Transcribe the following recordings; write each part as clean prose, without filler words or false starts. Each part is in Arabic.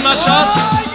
النشاط.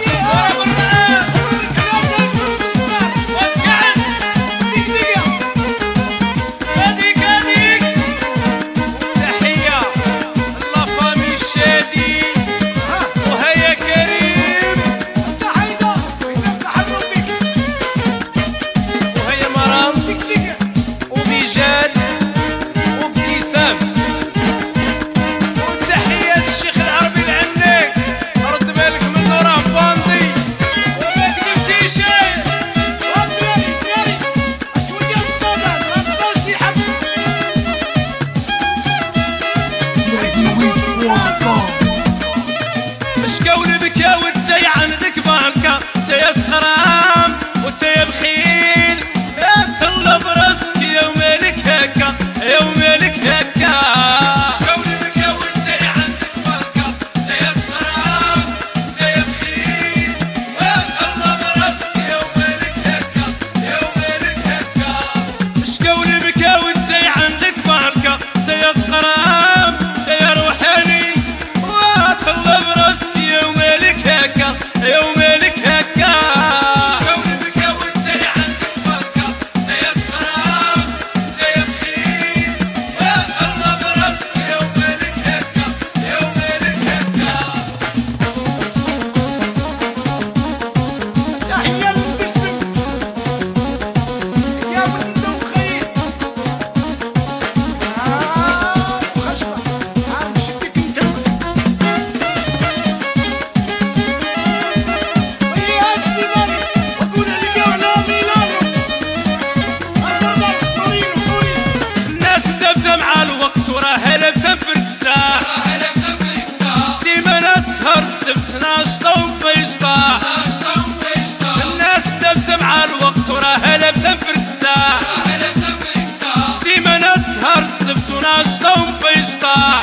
شلون فيشطة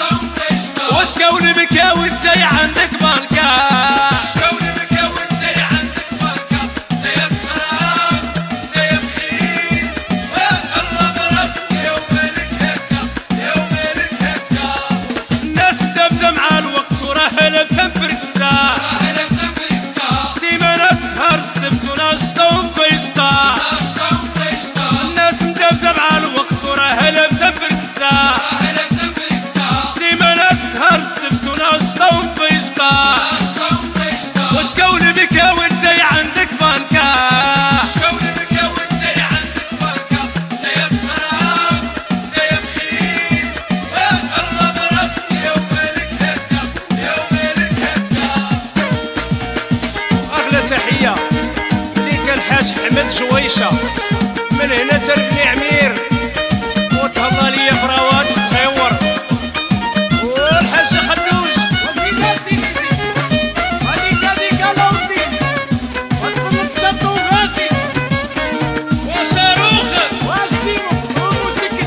وشكون بكا وانت عندك بنكة شكون بكا وانت عندك بنكة انت يا سمران انت يا بخيل وتهلا براسك يومينك هكا يومينك هكا الناس دابزة مع الوقت وراه لابسة مفركسة السيمانة تسهر السبت ولا شلون فيشطة الناس مدابزة مع الوقت وراه لابسة مفركسة السيمانة تسهر السبت ولا شلون فيشطة وشكون بكا وانت عندك بنكة شكون بكا وانت عندك بنكة انت يا سمران انت يا بخيل وتهلا براسك يومينك هكا يومينك هكا. أغلى تحية ليك الحاج حمد جويشة من هنا تربني عمير وتهلا ليا فراوات صغيور والحاج خدوج وزيد سيدي هذيك لوطي وتصلب سبو غاسي وشاروخ واسيمو وموسيقى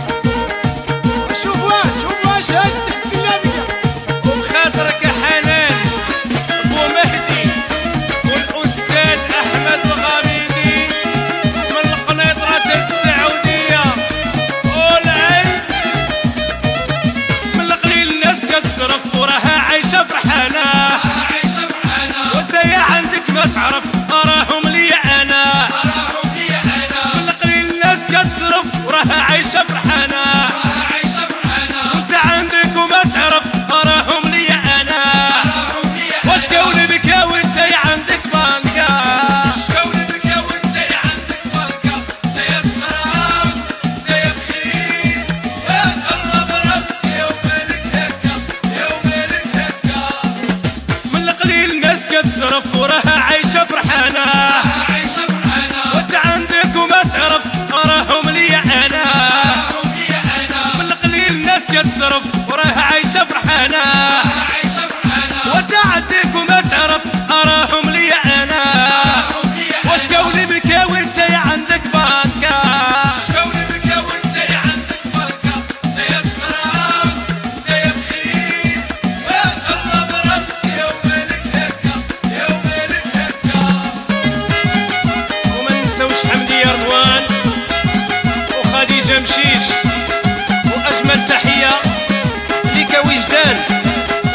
شوفوا شاشتك في اللابية وبخاطرك حنان بو مهدي والأستاذ أحمد الغامدي من القنيطرة السعودية والعز من القليل الناس كتصرف وراها عايشة فرحانة وانت يا عندك ما تعرف أراهم لي أنا من القليل الناس كتصرف وراها عايشة فرحانة وانت عندك وما تعرف أراهم لي أنا وشكون بكا وانت عندك بنكة شكون بكا وانت عندك بنكة انت يا سمران انت يا بخيل وتهلا براسك يومينك هكا يومينك هكا من القليل الناس كتصرف وراها عايشة فرحانة وانت عندك وما تعرف أراهم لي أنا من القليل الناس كتصرف وراها عايشة فرحانة وانت عندك وما تعرف أراهم لي أنا وشكون بكا وانت عندك بنكة شكون بكا وانت عندك بنكة انت يا سمران انت يا بخيل وتهلا براسك يومينك هكا يومينك هكا. وما ننساوش حمدية رضوان وخديجة مشيش وأجمل تحية ليك وجدان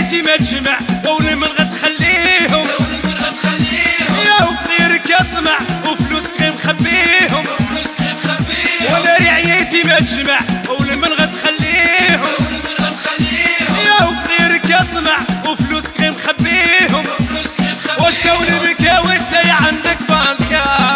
رعيتي ما تجمع ولا من غتخليهم يا وفقيرك يطمع وفلوسك غير مخبيهم ولا رعيتي ما تجمع ولا من غتخليهم يا وفقيرك يطمع وفلوسك غير مخبيهم واش كون بكا وانت يا عندك بانكا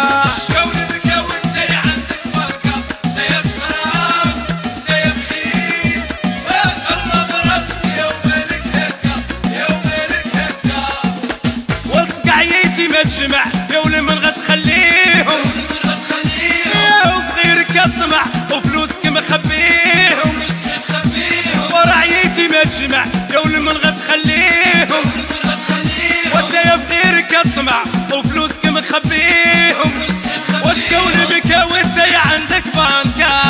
ما تجمع يا ولا من غتخليهم يا وفقيرك يطمع وفلوسك مخبيهم ورعيتي ما تجمع يا ولا من غتخليهم وانت يا فقيرك يطمع وفلوسك مخبيهم واش كون بكا وانت يا عندك بانكا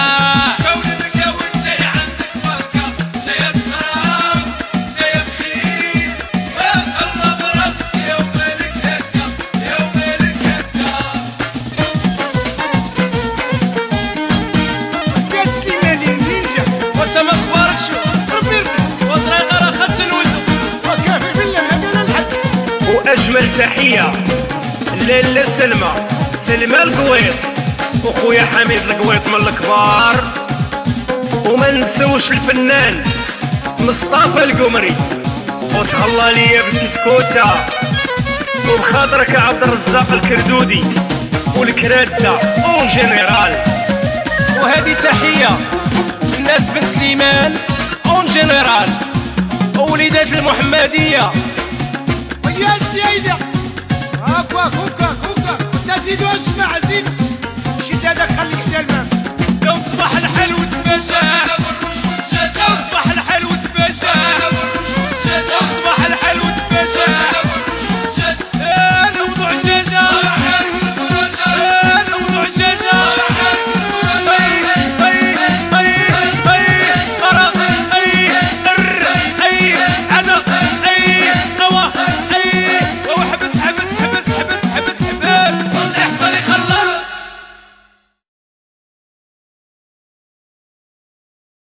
ما اخبارك شو ربي وصريقه راه خدت الولد وكافي بالله هذا الحد. واجمل تحيه لاله سلمى القويط وخويا حميد القويط من الكبار وما نسوش الفنان مصطفى القمري وتهلا ليا بالكتكوته وبخاطرك عبد الرزاق الكردودي والكراده اون جينيرال. وهذه تحيه الناس بن سليمان اون جينيرال ووليدات المحمديه يا سيدة هاكا كوكا انت زيدوا اسمع زيد شد هذاك خليه حدا الباب